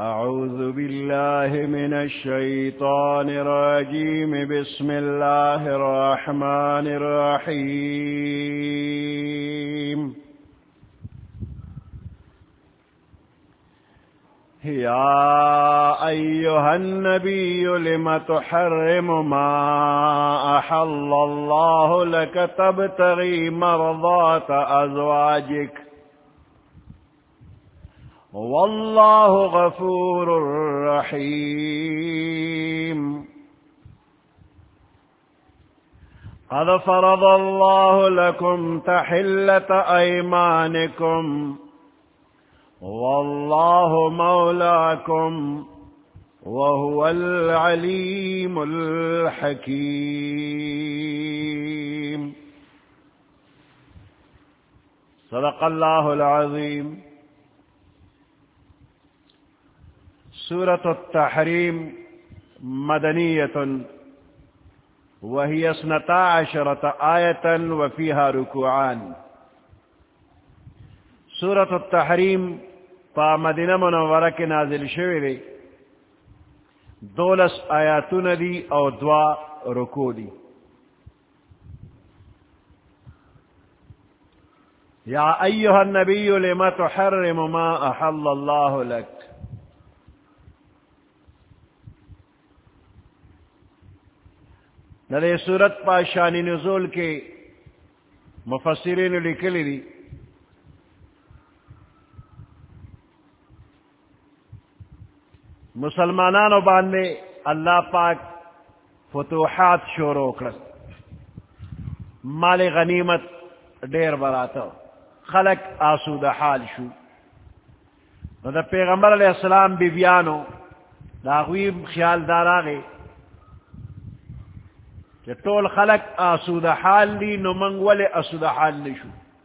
أعوذ بالله من الشيطان الرجيم. بسم الله الرحمن الرحيم. يا أيها النبي لم تحرم ما أحل الله لك تبتغي مرضات أزواجك والله غفور رحيم. قد فرض الله لكم تحلة أيمانكم والله مولاكم وهو العليم الحكيم. صدق الله العظيم. سورة التحريم مدنية وهي 12 آية وفيها ركوعان. سورة التحريم پا مدینہ منورہ کے نازل شوی دی 12 آیاتون دی او 2 رکوع دی. یا ایہا النبی لما تحرم ما احل اللہ لک. ندے سورت پا شان نزول کے مفسرین لکلی دی مسلمانانو باندے اللہ پاک فتوحات شروع کرد، مال غنیمت دیر براتا، خلق آسود حال شو. دا پیغمبر علیہ السلام بی بیانو دا غویم خیال دار آگے کہ طول خلق آسود حال لی نو منگ ولی آسود حال نشو.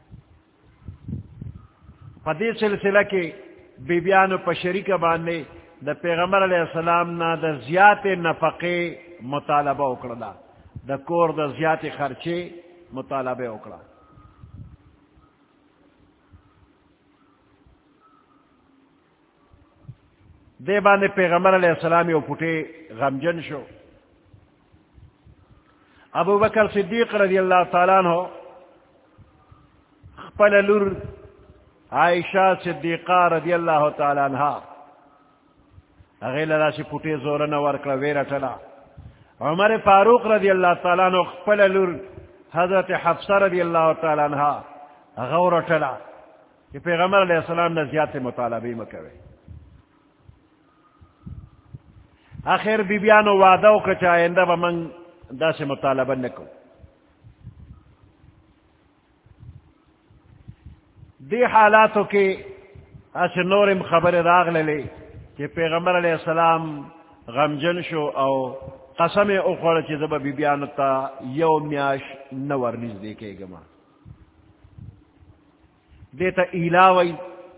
پدی سلسلہ کے بی بیانو پا شریک باندے دا پیغمبر علیہ السلام نا دا زیات نفقے مطالبہ اکڑا، دا کور دا زیات خرچے مطالبہ اکڑا. دے باندے پیغمبر علیہ السلام یو پھٹے غمجن شو. ابو بکر صدیق رضی اللہ تعالیٰ عنہ خپل لور عائشہ صدیقہ رضی اللہ تعالیٰ عنہ اغیل اللہ سے پھٹے زورن ورکڑا ویرہ ٹلا. عمر فاروق رضی اللہ تعالیٰ عنہ خپل لور حضرت حفصہ رضی اللہ تعالیٰ عنہ غور ٹلا کہ پیغمبر علیہ السلام نے زیادت مطالبی مکوے. آخر بی بیانو وعدو کچا آئندہ بمنگ دا سے مطالبہ نکو. دی حالاتو کے اس نورم خبر راغ لے کہ پیغمبر علیہ السلام غمجن شو او قسم اخوڑ چی زبا بی بیانو تا یو میاش نور نیز دیکھے گما. دیتا ایلاوی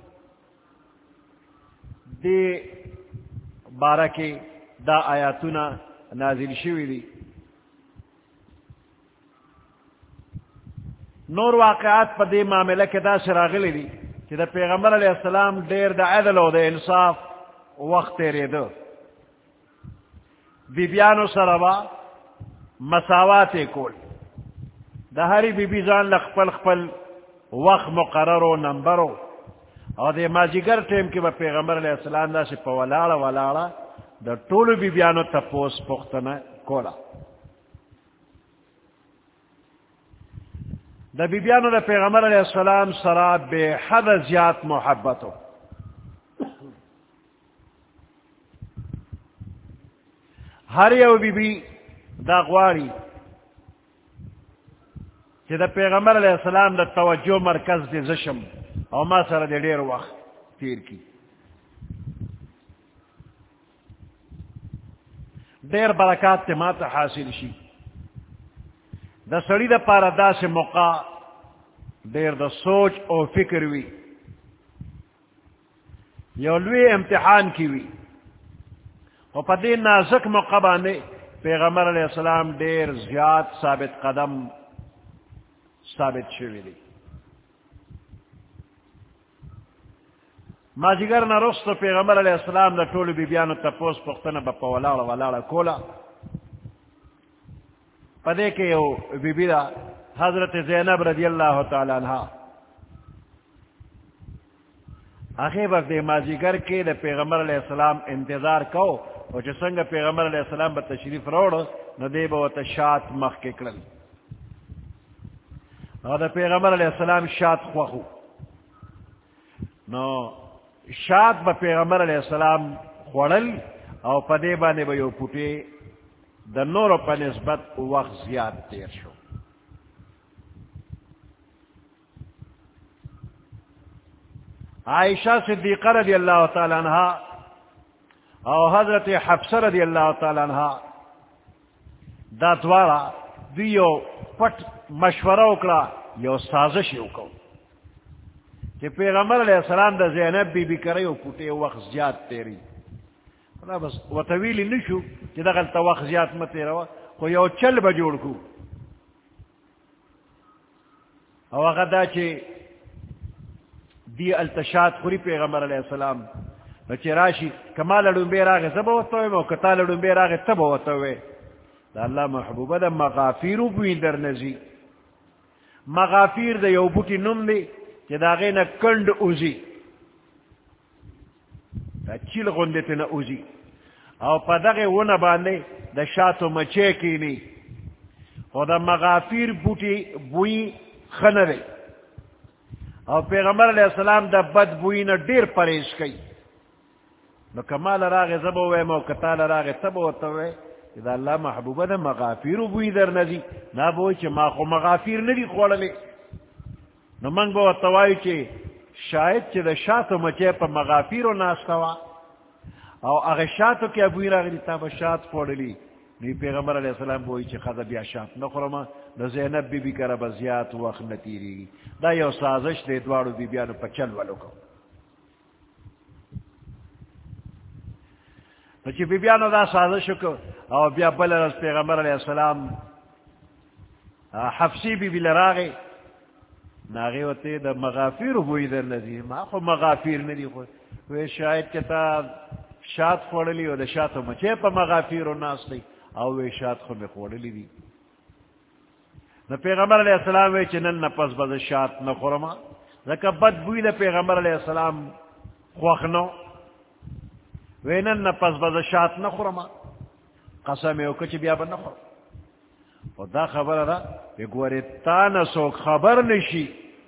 دی بارکی دا آیاتنا نازل شوی دی. نور واقعات پا دی معاملہ کے دا سراغلی دی کہ دا پیغمبر علیہ السلام دیر دا عدل و دا انصاف وقت تیرے دو. بی بیانو سربا مساوات کول دا ہری بی بی زان لخپل خپل وقت مقررو نمبرو اور دے ماجیگر ٹیم کی با پیغمبر علیہ السلام دا سے پا ولاڑا دا طول بی بیانو تپوس پختنا کولا. دا بی بیانو دا پیغمبر علیہ السلام سرا بے حد زیاد محبتو. ہر یو بی بی دا غواری کہ دا پیغمبر علیہ السلام دا توجہ مرکز دے زشم او ما سر دے دیر وقت تیر کی. دیر برکات تے ماتا حاصل شی. دا سڑی دا پارا دا سے موقع دیر دا سوچ او فکر وی یو لوی امتحان کی وی. اور پا دین نازک موقع باندے پیغمبر علیہ السلام دیر زیاد ثابت قدم ثابت شوی دی. مازیګر نه وروسته پیغمبر علیہ السلام د ټولو بیبیانو تپوس پوښتنه به په ولاړه کوله. په دې کې یو بیبي ده حضرت زینب رضی اللہ تعالی عنہ. هغې به د مازیګر کې د پیغمبر علیہ السلام انتظار کو، او چې څنګه پیغمبر علیہ السلام به تشریف راوړو نو دی به ورته شات مخکې کړل. او د پیغمبر علیہ السلام شات خوښو نو شات به پیغمبر علیہ السلام خوړل، او په دې باندې به یو پوټی د نورو په نسبت وخت زیات تیر شو. عائشہ صدیقہ رضی اللہ تعالی عنہ او حضرت حفصہ رضی اللہ تعالی عنہ دا دوارا دیو پٹ مشورہ اکڑا، یو سازش اکو کہ پیغمبر علیہ السلام دا زینب بی بی کرے او پوٹے وقت زیاد تیری بس و طویلی نشو کہ دا غلطا وقت زیاد متی روا خو یو چل بجوڑ کو. او غدا چے دی التشاد خوری پیغمبر علیہ السلام بچے راشی کما لڑون بے راغے زبا ہوتاوے مو کتا لڑون بے راغے تبا ہوتاوے. دا اللہ محبوبہ دا مغافیرو بوین در نزی. مغافیر دا یو بوٹی نم دی کہ دا غینا کند اوزی، دا چیل غندتی نا اوزی، او پا دغی ونا باندے دا شاتو مچے کینی. او دا مغافیر بوٹی بوئی خندے، او پیغمبر علیہ السلام دا بد بوئی نا دیر پریش کئی. نو کمال راغ زبوے مو کتال راغ تبوتوے دا اللہ محبوبہ دا مغافیرو بوئی در ندی. نا بوئی چے ما خو مغافیر ندی خوڑلے. نو منگ بو توائی چے شاید چے دا شاتو مچے پا مغافیرو ناستوا، او اغی شاتو کیا بوئی راغ دی تابا شات خوڑلی. نی پیغمبر علیہ السلام بوئی چے خدا بیا شات نخورما دا زینب بی بی کرا بزیات وقت نتیری. دا یو سازش دے دوارو بی بیانو پا چل والو کو. چی بی بیانو دا سازشو کو، او بیا بلرز پیغمبر علیہ السلام حفصی بی بی لراغی ناغی وطی دا مغافیر بوئی در ندی. ما خو مغافیر ندی خو وی شاید کتا شاد خوڑلی و دا شاتو مچے پا مغافیر ناس لی، او وی شاد خو میں خوڑلی دی. نا پیغمبر علیہ السلام وی چی نن نپس بز شاد نخورما لکا بد بوئی دا پیغمبر علیہ السلام خوخنو وی نن نپس بز شاد نخورما قسم او کچھ بیا با نخور. و دا خبر دا وی گوری تا نسوک خبر نشی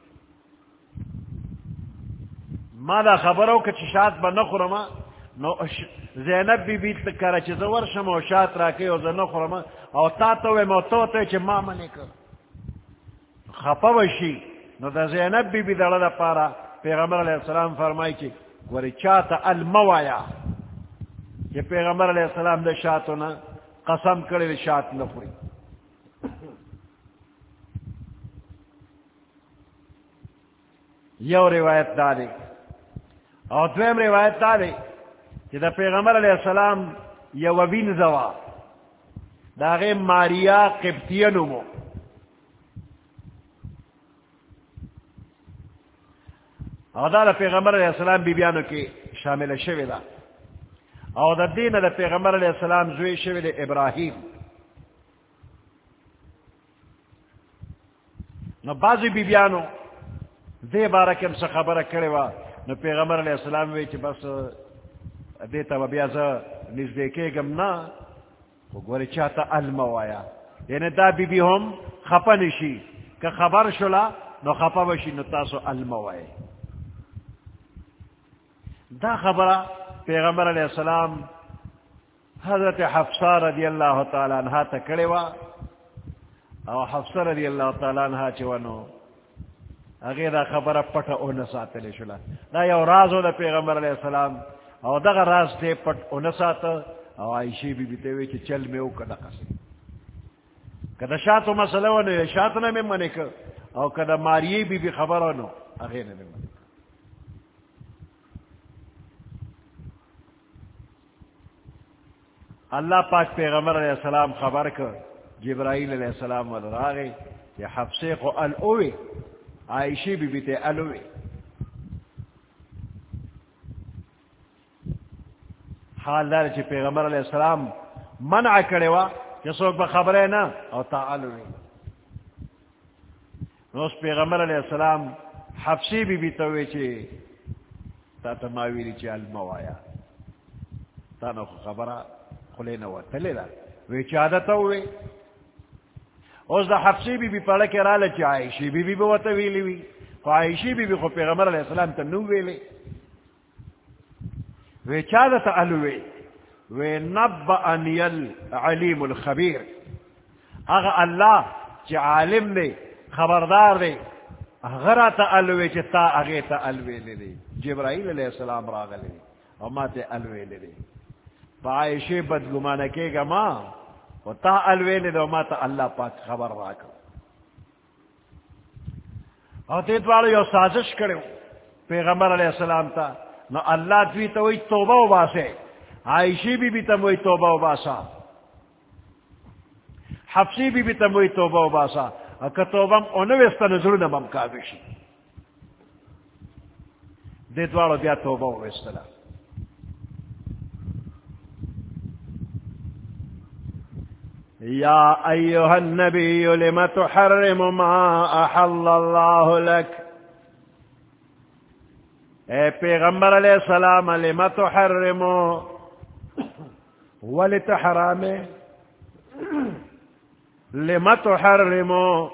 ما دا خبرو کچھ شاد با نخورما نو زینب بی بیت کرا چی زور شما شاد راکی او زن نخورما او تا توی موتو چی ما منی کر خپا بشی. نو دا زینب بی بی دا دا پارا پیغمبر علیہ السلام فرمائی چی گوری چاہتا الموایا کہ پیغمبر علیہ السلام دا شاتو نا قسم کرے شات نخوری. یو روایت دارے اور دویم روایت دارے کہ دا پیغمبر علیہ السلام یو وین زوا دا غیر ماریا قبطیانو مو اور دا پیغمبر علیہ السلام بی بیانو کی شامل شوی دا. او دا دین دا پیغمبر علیہ السلام زوی شوی دا ابراہیم. نو بازی بی بیانو دے بارکم سے خبر کرے وا نو پیغمبر علیہ السلام وی چی بس دیتا و بیازا نزدیکے گم نا گوری چاہتا الموایا یعنی دا بی بی ہم خپا نشی کہ خبر شلا نو خپا وشی نو تاسو الموایا. دا خبرہ پیغمبر علیہ السلام حضرت حفصہ رضی اللہ تعالی عنہ تکڑے وا او حفصہ رضی اللہ تعالی عنہ چوانو اگر دا خبرہ پٹا او نساتلے شلا. دا یو رازو دا پیغمبر علیہ السلام او دا راز دے پٹ او نسات او عائشی بی بیتے ہوئے چی چل میں او کدا قسم کدا شاتو مسئلہ ونو شاتنا میں منک او کدا ماریے بی بی خبر ونو اگر میں منک. اللہ پاک پیغمبر علیہ السلام خبر کر جبرائیل علیہ السلام ودراغی کہ حفصے کو الوی عائشی بی بیتے الوی. حال دار چی پیغمبر علیہ السلام منع کرے وا کہ سوک بخبرے نا او تعالوی نوس پیغمبر علیہ السلام حفصی بی توی چی تا تماویلی چی الموایا تا نو خبرہ خلینا و تلی دا وی چی عادتا ہوئی اوز دا حفصی بی پڑھ کے رالا چی عائشی بی بوتویلی وی خو عائشی بی خو پیغمبر علیہ السلام تا نو ویلی وی چی عادتا علوی وی نبعنی العلیم الخبیر اگا اللہ چی عالم دے خبردار دے غرات الوے چتا اگے تا الوے لے جبرائیل علیہ السلام راغ لے اور ما تے الوے لے عائشہ بدگمانہ کے گا ماں و تا الوے لے دو ما تا اللہ پاک خبر راکو اور تیت والو یو سازش کرے پیغمبر علیہ السلام تا نو اللہ دوی تا وی توبہ و باسے عائشہ بی تم وی توبہ و باسا حفصی بی تم وی توبہ و باسا کتوبم اونویستا نظرون بم کابشی دیدوارو بیا توبہ ویستلا یا ایوہ النبی لما تحرم ما احل اللہ لک اے پیغمبر علیہ السلام لما تحرم ولتحرامے لما تحرم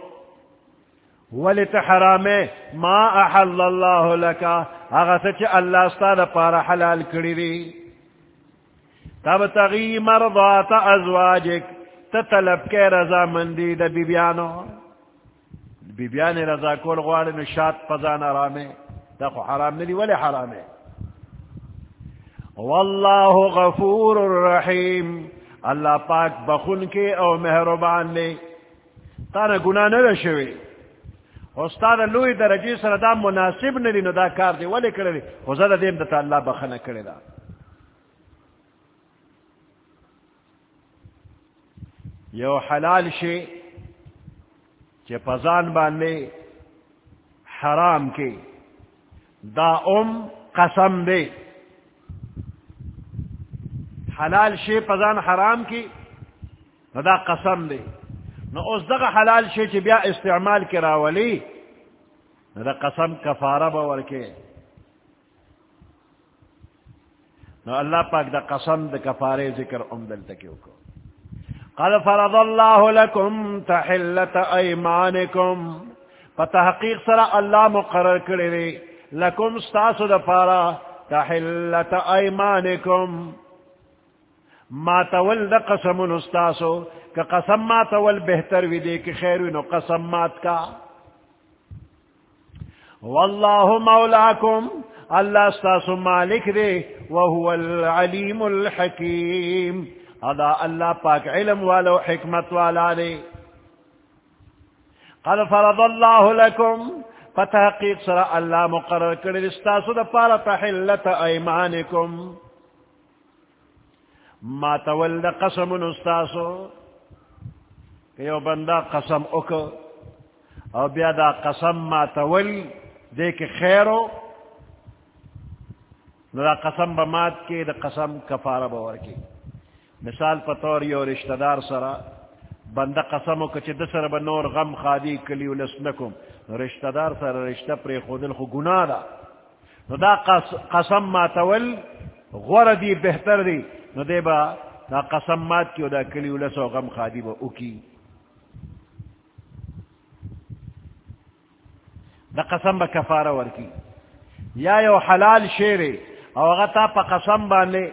ولتحرام ما احل اللہ لکا اغا سچ اللہ استاد پارا حلال کری دی تبتغی مرضات ازواجک تطلب کے رضا مندی دا بیبیانو بیبیان رضا کول غوار نشات پزان آرامے دا خو حرام ندی ولی حرامے واللہ غفور الرحیم اللہ پاک بخون کے او مہربان لے تانا گناہ نہ رشوی استاد لوی درجی سر دا مناسب ندی نو دا کار دی ولی کرے او زد دیم دتا اللہ بخنا کرے دا یو حلال شی چے پزان باندے حرام کے دا قسم دے حلال شی پزان حرام کی دا قسم دے نو اس دا حلال شی چی بیا استعمال کی راولی دا قسم کفارہ باور کے نو اللہ پاک دا قسم دا کفارے ذکر امدل تکیو کو قد فرض اللہ لکم تحلت ایمانکم فتحقیق سرا اللہ مقرر کرے لکم ستاسو دا پارا تحلت ایمانکم ما تول دا قسم نستاسو کہ قسم ما تول بہتر وی دے کہ خیر نو قسم مات کا واللہ مولاکم اللہ ستاسو مالک دے وہو العلیم الحکیم ادا اللہ پاک علم والا حکمت والا دے قد فرض اللہ لکم فتحقیق سرا اللہ مقرر کرے استاسو دا پارا تحلت ایمانکم ما تول دا قسم نستاسو کہ یو بندہ قسم اکو او بیا دا قسم ما تول دے کہ خیرو دا قسم بمات کے دا قسم کفارہ باور کی مثال پتور یو رشتہ دار سرا بندہ قسمو کچھ دسر بنور غم خادی کلیو لسنکم رشتہ دار سرا رشتہ پر خودل خو گناہ دا دا قسم ما تول غور دی بہتر دی نو دے با دا قسم مات کیو دا کلیو لسو غم خادی با اکی دا قسم با کفارہ ورکی یا یو حلال شیرے او غطا پا قسم بانے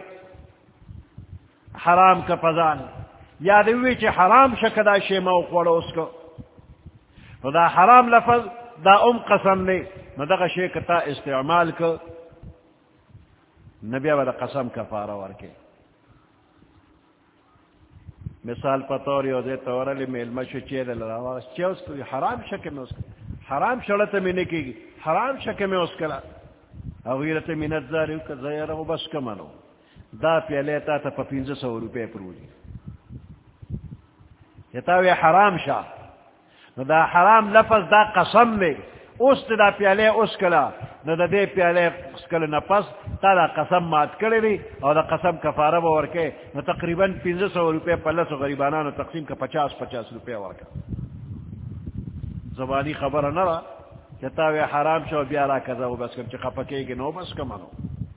حرام کا پزان یا دوی چی حرام شکدا شیما اقوڑا اس کو نو دا حرام لفظ دا قسم نے نو دا شیکتا استعمال کو نبی و دا قسم کفارہ ورکے مثال پتور یو دے تورلی میلمشو چید لراواز چی اس کو حرام شکے میں اس کو حرام شڑت میں نکی گی حرام شکے میں اس کلا اغیرت منت زاریو که زیرو بس کمانو دا پیلے تا تا 500 روپے پرولی یتاوی حرام شا دا حرام لفظ دا قسم میں اس دا پیالے اس کلا نہ دا دے پیالے اس کلا نہ پس تا دا قسم مات کرے دی اور دا قسم کفارہ ورکے نہ تقریباً 500 روپے پلس و غریبانانو تقسیم کا 50 روپے ورکا زبانی خبر نہ رہا چتاوے حرام شو بیارا کذا و بس کم چی خپکے گی نو بس کمانو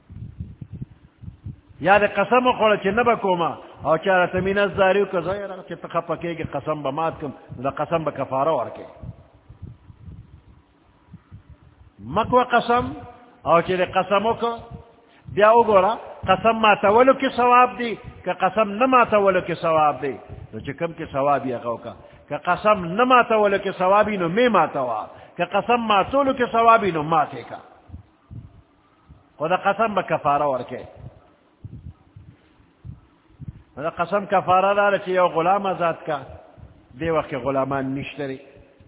یا دے قسم خوڑا چی نبا کوما او چارا تمین از داریو کذا یا چی خپکے گی قسم با مات کم دا قسم با کفارہ ورکے مکو قسم او چی دے قسمو کو بیا اگورا قسم ما تولو کی ثواب دی کہ قسم نما تولو کی ثواب دی تو چی کم کی ثوابی اگاو کہ قسم نما تولو کی ثوابی نو میں ما توا کہ قسم ما تولو کی ثوابی نو ماتے کا خدا قسم با کفارہ ورکے خدا قسم کفارہ دارا چی یو غلام آزاد کا دے وقت غلامان نشتری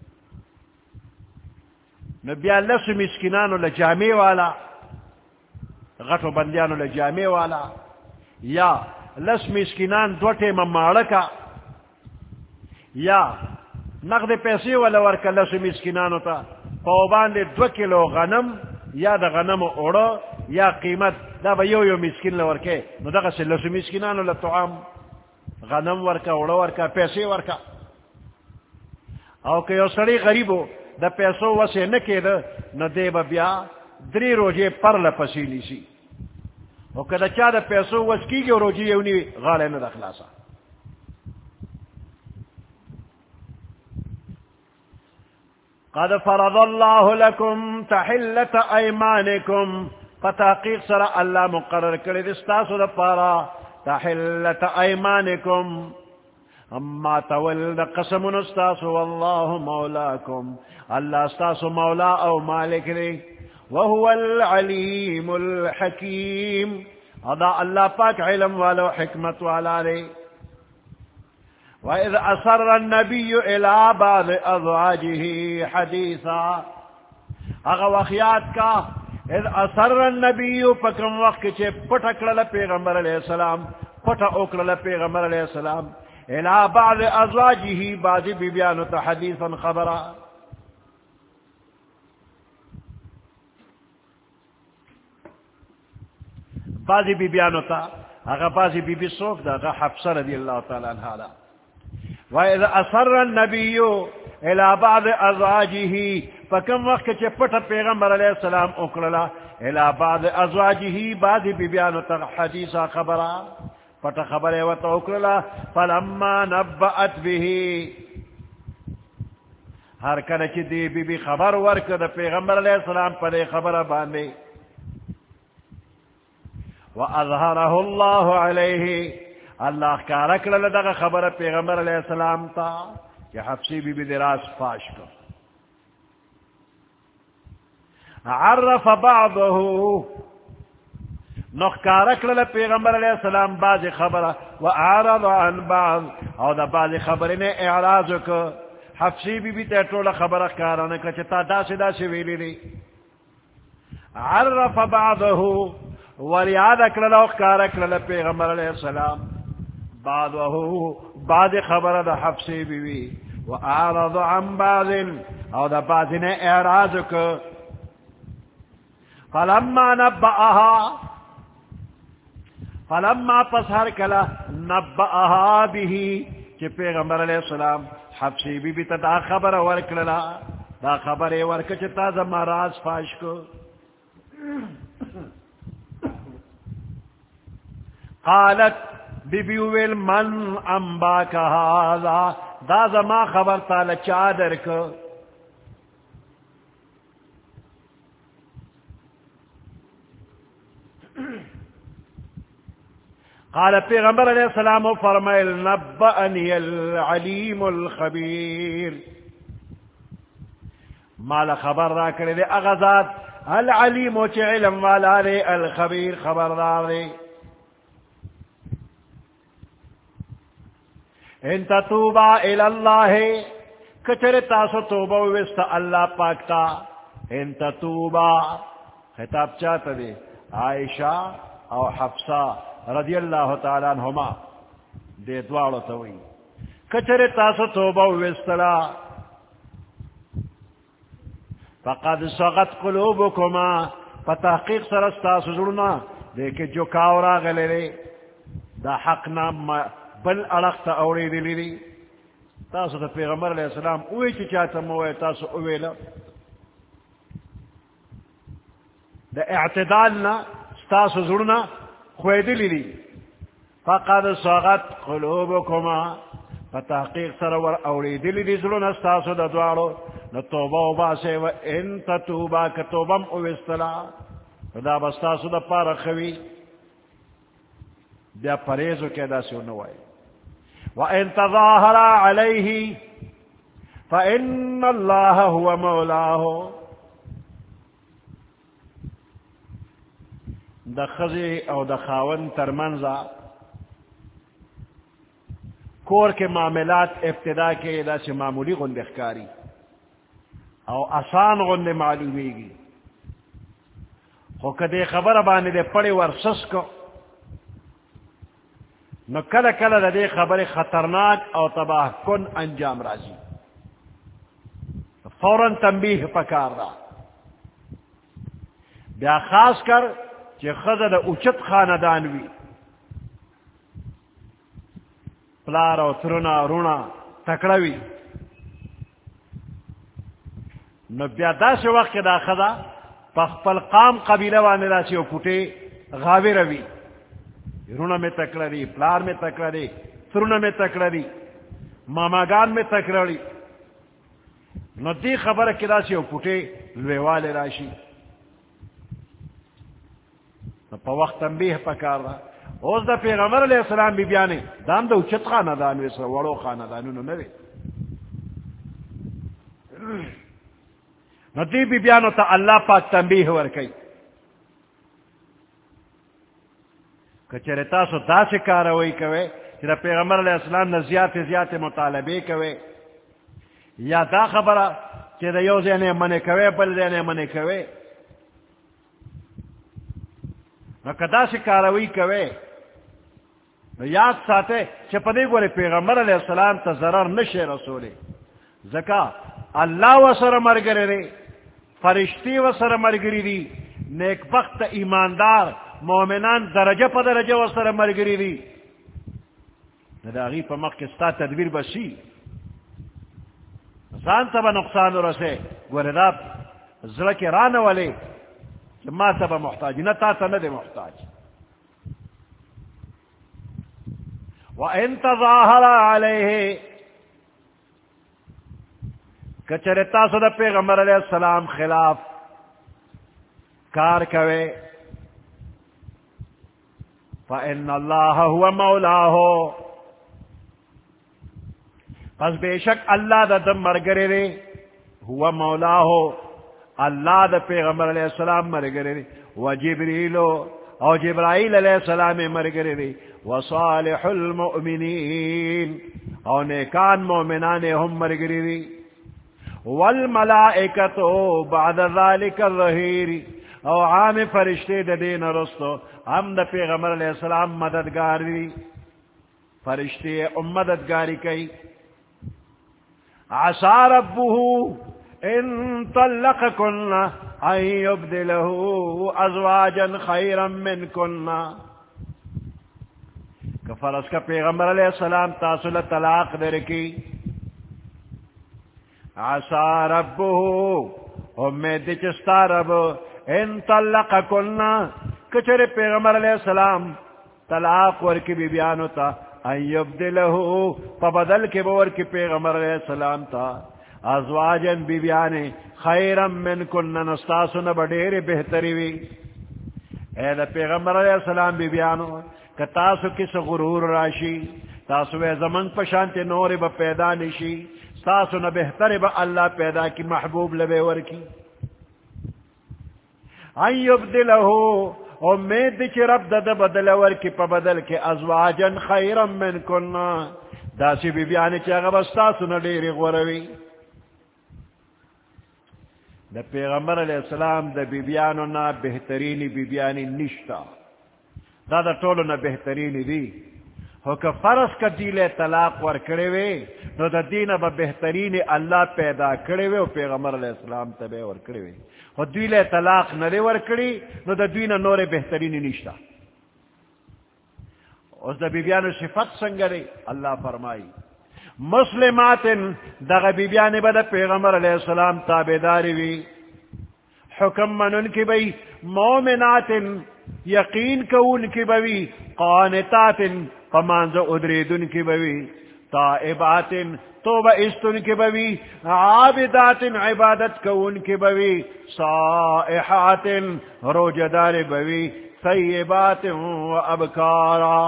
نو بیا لس مسکنانو لجامع والا غٹو بندیانو لجامع والا یا لس مسکنان دوٹے مماڑکا یا نقد پیسے والا ورکا لس مسکنانو تا پاوبان دے 2 کلو غنم یا دا غنم اوڑو یا قیمت دا با یو مسکن لورکے نو دا غسی لس مسکنانو لطعام غنم ورکا اوڑو ورکا پیسے ورکا او کہ یو سڑی غریبو دا پیسو وسے نکے دا نو دے با بیا 3 روجے پر لپسیلی سی او کہ دا چا دا پیسو وس کی گی روجی یونی غالے نا دا خلاصا قد فرض اللہ لکم تحلت ایمانکم فتحقیق سر اللہ مقرر کرے دستاسو دا پارا تحلت ایمانکم اما تولد قسم استاسو واللہ مولاکم اللہ استاسو مولا او مالک لے وهو العلیم الحکیم ادا اللہ پاک علم والا حکمت والا لے وَإِذْ أَسَرَّ النَّبِيُّ إِلَىٰ بَعْضِ أَزْوَاجِهِ حَدِيثًا اغا وخیات کا اذ اثر النبی پکم وقت چے پٹکڑل پیغمبر علیہ السلام پٹا اکڑل پیغمبر علیہ السلام الى بعض ازواجه بعض بیبیانو تا حدیثا خبرا بعض بیبیانو تا اگا بعض بیبی سوک دا اگا حفصہ رضی اللہ تعالی عنہ دا وَإِذْ أَسَرَّ النَّبِيُّ إِلَىٰ بَعْضِ أَزْوَاجِهِ فَكَمْ وقت چے پٹا پیغمبر علیہ السلام اکڑلا إِلَىٰ بَعْضِ أَزْوَاجِهِ بعض بیبیانو تا حدیثا خبرا پٹا خبرے و تو اکڑلا فَلَمَّا نَبَّأَتْ بِهِ ہر کنچ دی بی بی خبر ورک دا پیغمبر علیہ السلام پدے خبر باندے وَأَظْهَرَهُ اللَّهُ عَلَيْهِ اللہ کا رکل لدغ خبر پیغمبر علیہ السلام تا کہ حفصی بی بی دراز فاش کو عرف بعضه نخکارک لل پیغمبر علیہ السلام بعض خبر وعرض عن بعض او دا بعض خبر نے اعراض کو حفصی بی بی تے ٹولا خبر کارن کہ چتا دا سے ویلی دی عرف بعضه وریاد اکل نخکارک لل پیغمبر علیہ السلام بعض خبر دا حفصی بی بی وعرض عن بعض او دا بعض نے اعراض کو فلما نبأها فلما پسر کلا نبأها به کہ پیغمبر علیہ السلام حفصی بی بی تا دا خبر ورکللا دا خبر ورک چتا زمان راز فاش کو قالت بی بی ویل من انباک هذا دا زمان خبر تالا چادر کو قال پیغمبر علیہ السلام فرمائل نبأنی العلیم الخبیر مالا خبر را کرے دے اغزاد العلیم چی علم والا دے الخبیر خبردار دے ان تتوبا الاللہ کچر تاسو توبا وست اللہ پاکتا ان تتوبا خطاب چاہتا دے عائشہ او حفصہ رضی اللہ تعالیٰ عنہما دے دوارو توئی کچر تاسو توبہ وستلا فقد صغت قلوبكما فتحقیق سرستا سزرنا دیکھ جو کاورا غلے دا حق نام بل اڑخت اوری دلی دی تاسو دا پیغمبر علیہ السلام اوی چی چاہتا موئے تاسو اوی لا دا اعتدالنا تاسو زرنا خوی دلی دی فقد صغت قلوبكما فتحقیق سرور اوری دلی دی زرنا تاسو دا دوارو نتوبہ و باسے و ان تتوبہ کتوبم اوستلا دا بستاسو دا پارا خوی بیا پریزو کے دا سیو نوائی وَإِن تَظَاهَرَ عَلَيْهِ فَإِنَّ اللَّهَ هُوَ مَوْلَاهُ دا خزی او دا خاون ترمنزا کور کے معاملات ابتدا کے دا سی معمولی غند اخکاری او آسان غند معلومی گی خو کدے خبر بانے دے پڑے ورسس کو نو کل کل دا دے خبر خطرناک او تباہ کن انجام راضی فوراً تنبیہ پکار دا بیا خاص کر چی خزا دا اچت خاندانوی پلار او ترنا رونا تکڑوی نو بیا دا سی وقت دا خزا پخپل قام قبیلہ وانے دا سی او پوٹے غاوی روی رونا میں تکڑا دی پلار میں تکڑا دی ترنا میں تکڑا دی ماماگان میں تکڑا دی نو دی خبر کدا سی او پوٹے لویوالے راشی نو پا وقت تنبیہ پکار دا اوز دا پیغمبر علیہ السلام بی بیانے دام دا اچت خاندانوی سر وڑو خاندانو نوی نو دی بی بیانو تا اللہ پاک تنبیہ ورکی کچھر تاسو دا سے کاروئی کوئے چرا پیغمبر علیہ السلام نا زیادت مطالبے کوئے یا دا خبرہ چرا یو زینے منے کوئے بل زینے منے کوئے نو کدا سے کاروئی کوئے نو یاد ساتے چپدے گوڑے پیغمبر علیہ السلام تا ضرر نشے رسولے زکا اللہ و سر مرگرے رے فرشتی و سر مرگری دی نیک بخت ایماندار مومنان درجہ پا درجہ و سر مرگری دی نداغی پا مقصتا تدبیر بسی زان تبا نقصان رسے گوردہ زلک ران والے ما تبا محتاج نتا تا ندے محتاج وَإِن تَظَاهَرَ عَلَيْهِ کچرتا صدا پیغمبر علیہ السلام خلاف کار کوئے فَإِنَّ اللَّهَ هُوَ مَوْلَاهُ پس بے شک اللہ دا دم مرگرے رے ہوا مولاہو اللہ دا پیغمبر علیہ السلام مرگرے رے وجبریلو او جبرائیل علیہ السلام مرگرے رے وصالح المؤمنین او نیکان مومنان ہم مرگرے رے والملائکتو بعد ذالک الظہیر او عام فرشتے دا دین رستو ہم دا پیغمبر علیہ السلام مددگاری فرشتے مددگاری کئی عسى ربه ان طلقكن ان يبدله ازواجا خيرا منكن کفرس کا پیغمبر علیہ السلام تاسل طلاق درکی عسى ربه امید چستا رب ان طلقكن کچر پیغمبر علیہ السلام طلاق ورکی بی بیانو تا ان یبدلہو فبدل کے بور کی پیغمبر علیہ السلام تا ازواجن بی بیانے خیرم من کن نستاسن بڑیر بہتری وی اے دا پیغمبر علیہ السلام بی بیانو کہ تاسو کس غرور راشی تاسو اے زمن پشانت نور با پیدا نشی تاسو نا بہتر با اللہ پیدا کی محبوب لبے ورکی ان یبدلہو امید چی رب دا بدلور کی پا بدل کے ازواجن خیرم من کننا دا سی بی بیانی چی اغا بستاسونا دیر غوروی دا پیغمبر علیہ السلام دا بی بیانونا بہترینی بی بیانی نشتا دا طولونا بہترینی دی ہو کہ فرض کا دیل طلاق ور کرے وے نو دا دین با بہترین اللہ پیدا کرے وے و پیغمبر علیہ السلام تبے ور کرے وے ہو دیل طلاق نرے ور کری نو دا دین نور بہترین نشتا اس دا بیبیان صفت سنگرے اللہ فرمائی مسلمات دا بیبیان با دا پیغمبر علیہ السلام تابداری وی حکم من ان کی بئی مومنات یقین کو ان کی بوی قانتات فمانز ادرید ان کی بوی تائبات توبہ استن کی بوی عابدات عبادت کو ان کی بوی صائحات روجدار بوی طیبات و ابکارا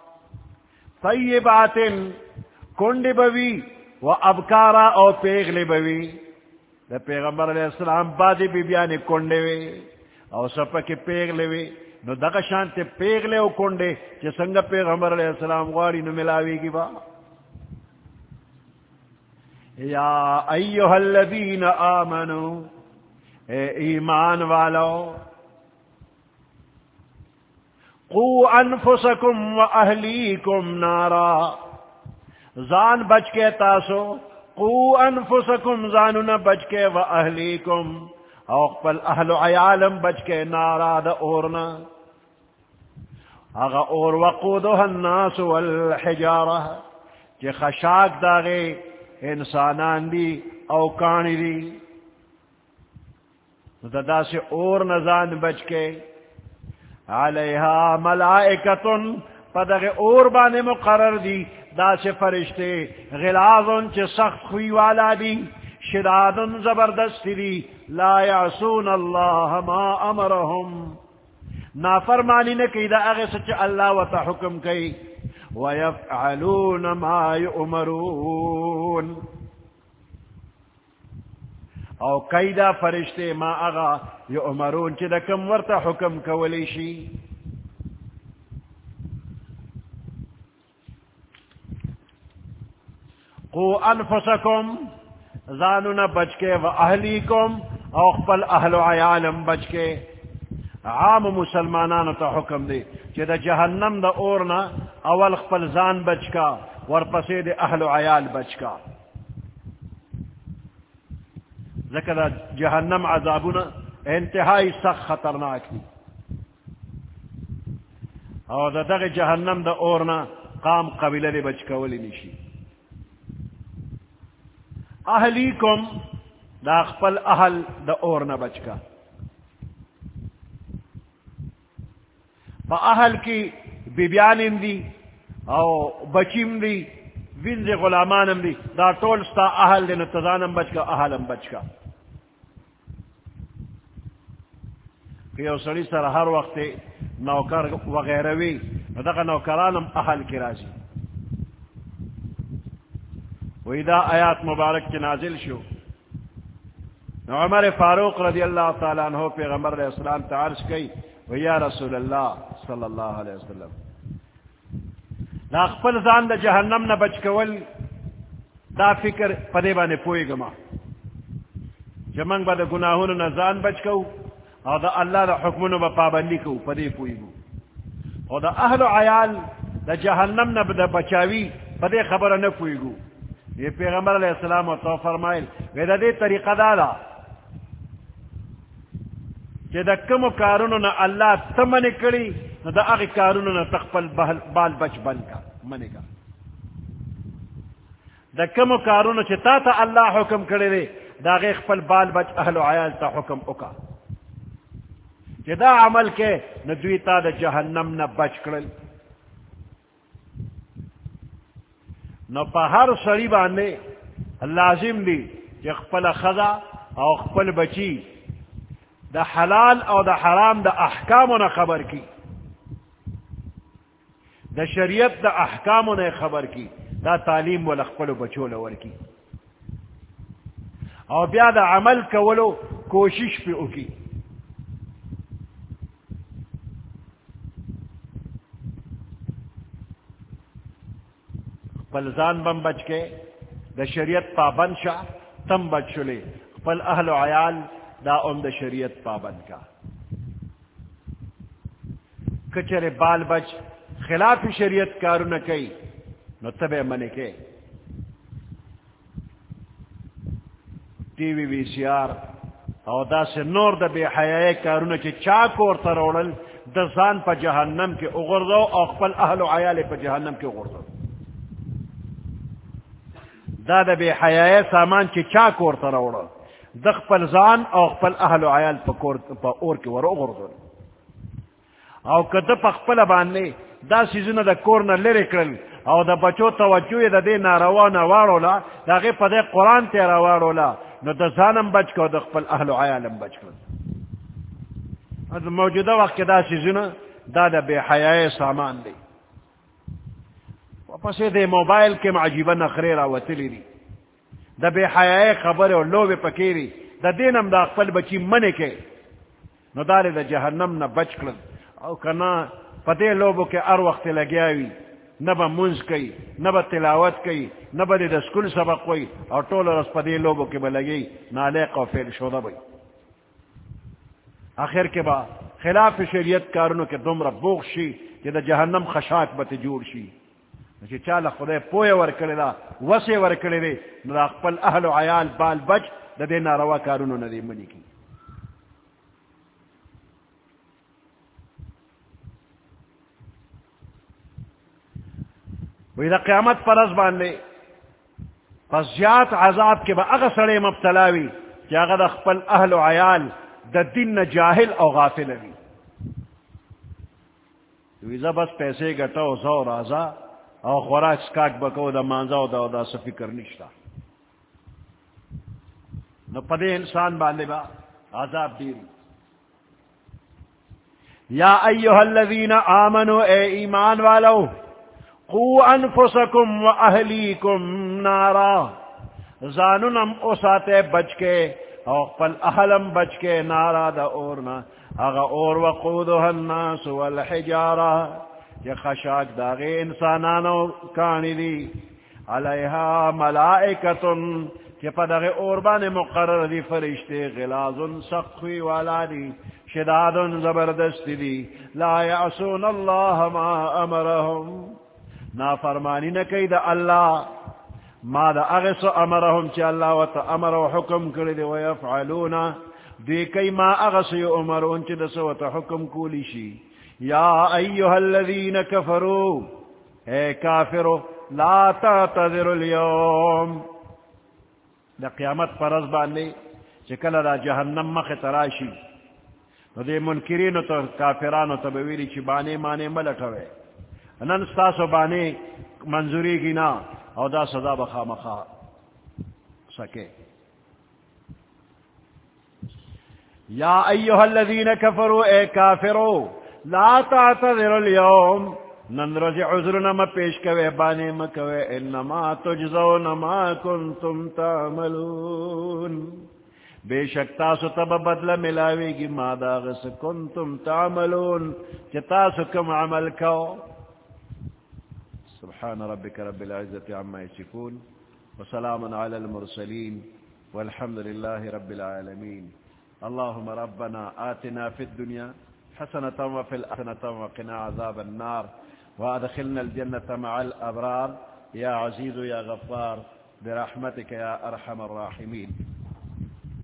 طیبات کنڈ بوی و ابکارا او پیغل بوی دا پیغمبر علیہ السلام بازی بی بیانی کنڈے وی او سپا کی پیغلے وی نو دقا شانتے پیغلے او کنڈے چی سنگا پیغمبر علیہ السلام غواری نو ملاوی کی با یا ایوہ الذین آمنو اے ایمان والو قو انفسکم و اہلیکم نارا زان بچ کے تاسو قو انفسکم زانونا بچ کے و اہلیکم او قبل اہل عیالم بچ کے نارا دا اورنا اگا اور وقودها الناس والحجارہ چی خشاک داغے انسانان دی او کانی دی دا سے اور نزان بچ کے علیہا ملائکتن پدغ اور بانے مقرر دی دا سے فرشتے غلاظن چی سخت خوی والا دی شدادن زبردست دی لا یعصون اللہ ما امرہم نافرمانی نکی دا اغی سچ اللہ و تا حکم کی ویفعلون ما یؤمرون او کئی دا فرشتے ما اغا یؤمرون چی دا کم ورطا حکم کولی شی قو انفسکم زانونا بچ کے و اہلیکم او خپل اہل و عیالم بچ کے عام مسلمانانو تا حکم دے چی دا جہنم دا اورنا اول خپل زان بچ کا ورپسے دے اہل و عیال بچ کا ذکر دا جہنم عذابنا انتہائی سخت خطرناک دی اور دا دغ جہنم دا اورنا قام قبیلہ دے بچ کولی نشی اہلیکم دا خپل اہل دا اورنا بچ کا با اہل کی بیبیانم دی او بچیم دی وینز غلامانم دی دا طول ستا اہل دی نتزانم بچ کا اہلم بچ کا کہ یو سڑی سر ہر وقت نوکر وغیرہ وی دا نوکرانم اہل کی راضی وی دا آیات مبارک کی نازل شو عمر فاروق رضی اللہ تعالیٰ عنہ پیغمبر علیہ السلام تعارض کی وی یا رسول اللہ صلی اللہ علیہ وسلم دا خپل زان دا جہنم نہ بچ کول دا فکر پدے بانے پوئی گما جمنگ با دا گناہون نہ زان بچ کو اور دا اللہ دا حکمون با پابندی کو پدے پوئی گو اور دا اہل و عیال دا جہنم نہ دا بچاوی پدے خبر نہ پوئی گو یہ پیغمبر علیہ السلام و تو فرمائل ویدہ دے طریقہ دالا کہ دا کم کارونو نا اللہ تمن کری نا دا اغی کارونو نا تقبل بال بچ بن کا منی کا دا کم کارونو چی تا تا اللہ حکم کری دے دا اغی خپل بال بچ اہل و عیال تا حکم اکا چی دا عمل کے نا دوی تا دا جہنم نا بچ کرل نو پا ہر سڑی باندے لازم دی چی خپل خضا او خپل بچی دا حلال او دا حرام دا احکامو نا خبر کی دا شریعت دا احکامو نا خبر کی دا تعلیم و لخپلو بچو لور کی او بیا دا عمل کولو کوشش پی اکی پل زان بم بچ کے دا شریعت پابند شا تم بچ شلے پل اہل و عیال دا ام دا شریعت پابند کا کچر بال بچ خلاف شریعت کارونه کوي نو تبه منی کې ٹی وی وی سی آر او دا سے نور د بے حیاي کارونه چې چا کور ته راوړل د ځان په جهنم کې وګرځو او خپل اهل او عیال په جهنم کې وګرځو دا د بے حیاي سامان چې چا کور ته راوړل د خپل ځان او خپل اهل او عیال په کور په اور کې ور وګرځو او کته په خپل باندې دا سيزونه د کور نه لری کړل او د بچو توجه د دې ناروا نه واړولا دغه په دې قران ته راوړولا نو د ځانم بچ کو د خپل اهل او عیالم بچ کړ از موجوده وخت کې دا سيزونه دا د بے حیاي سامان دی پسې د موبایل کې عجیبه نخرې راوتلې دي د بے حیاي خبره او لوبه پکېري د دینم د خپل بچی منې کې نو دار د جهنم نه بچ کړ او کنا پدې لوبو کې هر وخت لګیاوي نہ با منز کئی نہ با تلاوت کئی نہ با د سکول سبق کوئی اور ټول ورځ پدې لوبو کې بلګي نالق او فعل شوده وي آخر کې با خلاف شریعت کارونو کې دومره بوغ شي چې د جهنم خشاک به جوړ شي چې چاله خدای پوهه ورکړي دا وسه ورکړي دي نو خپل اهل او عیال بال بچ د دې ناروا کارونو نه دی منی کی وی دا قیامت پر از باندے پس زیاد عذاب کے با اغا سڑے مبتلاوی کہ اغا دا خپل اہل و عیال دا دین جاہل او غافل وی ویزا بس پیسے گٹاو زو رازا او خوراک سکاک بکو دا مانزاو دا سفکر نشتا نو پدے انسان باندے با عذاب دیری یا ایوہ الذین آمنوا اے ایمان والو قو انفسکم و اہلیکم نارا زاننم اساتے بچ کے او پل اہلم بچ کے نارا دا اورنا اغا اور وقودها الناس والحجارہ یہ خشاک داغے انسانانو کانی دی علیہا ملائکتن کہ پدغ اوربان مقرر دی فرشتے غلازن سقوی والا دی شدادن زبردست دی لا یعصون اللہ ما امرهم نافرمانی نہ کئی دا اللہ ما دا اغس امرهم چی اللہ و تا امر و حکم کردی و یفعلون دی کئی ما اغس امرون چی دس و تا حکم کولی شی یا ایوہ الذین کفرو اے کافرو لا تعتذر اليوم دا قیامت پر از باندی چکل دا جہنم مخ تراشی دی منکرینو تا کافرانو تا بویلی چی بانے مانے ملٹوے نن ستاسو بانے منظوری کی نا او دا صدا بخا مخا سکے یا ایوہ الذین کفروا اے کافرو لا تعتذر اليوم نن رجع عذرنا ما پیش کوئے بانے مکوئے انما تجزون ما کنتم تعملون بے شک تاسو تب بدل ملاوی گی ما داغس کنتم تعملون چی تاسو کم عمل کو سبحان ربك رب العزة عما يصفون وسلام على المرسلين والحمد لله رب العالمين اللهم ربنا آتنا في الدنيا حسنة وفي الآخرة وقنا عذاب النار وادخلنا الجنة مع الأبرار يا عزيز يا غفار برحمتك يا أرحم الراحمين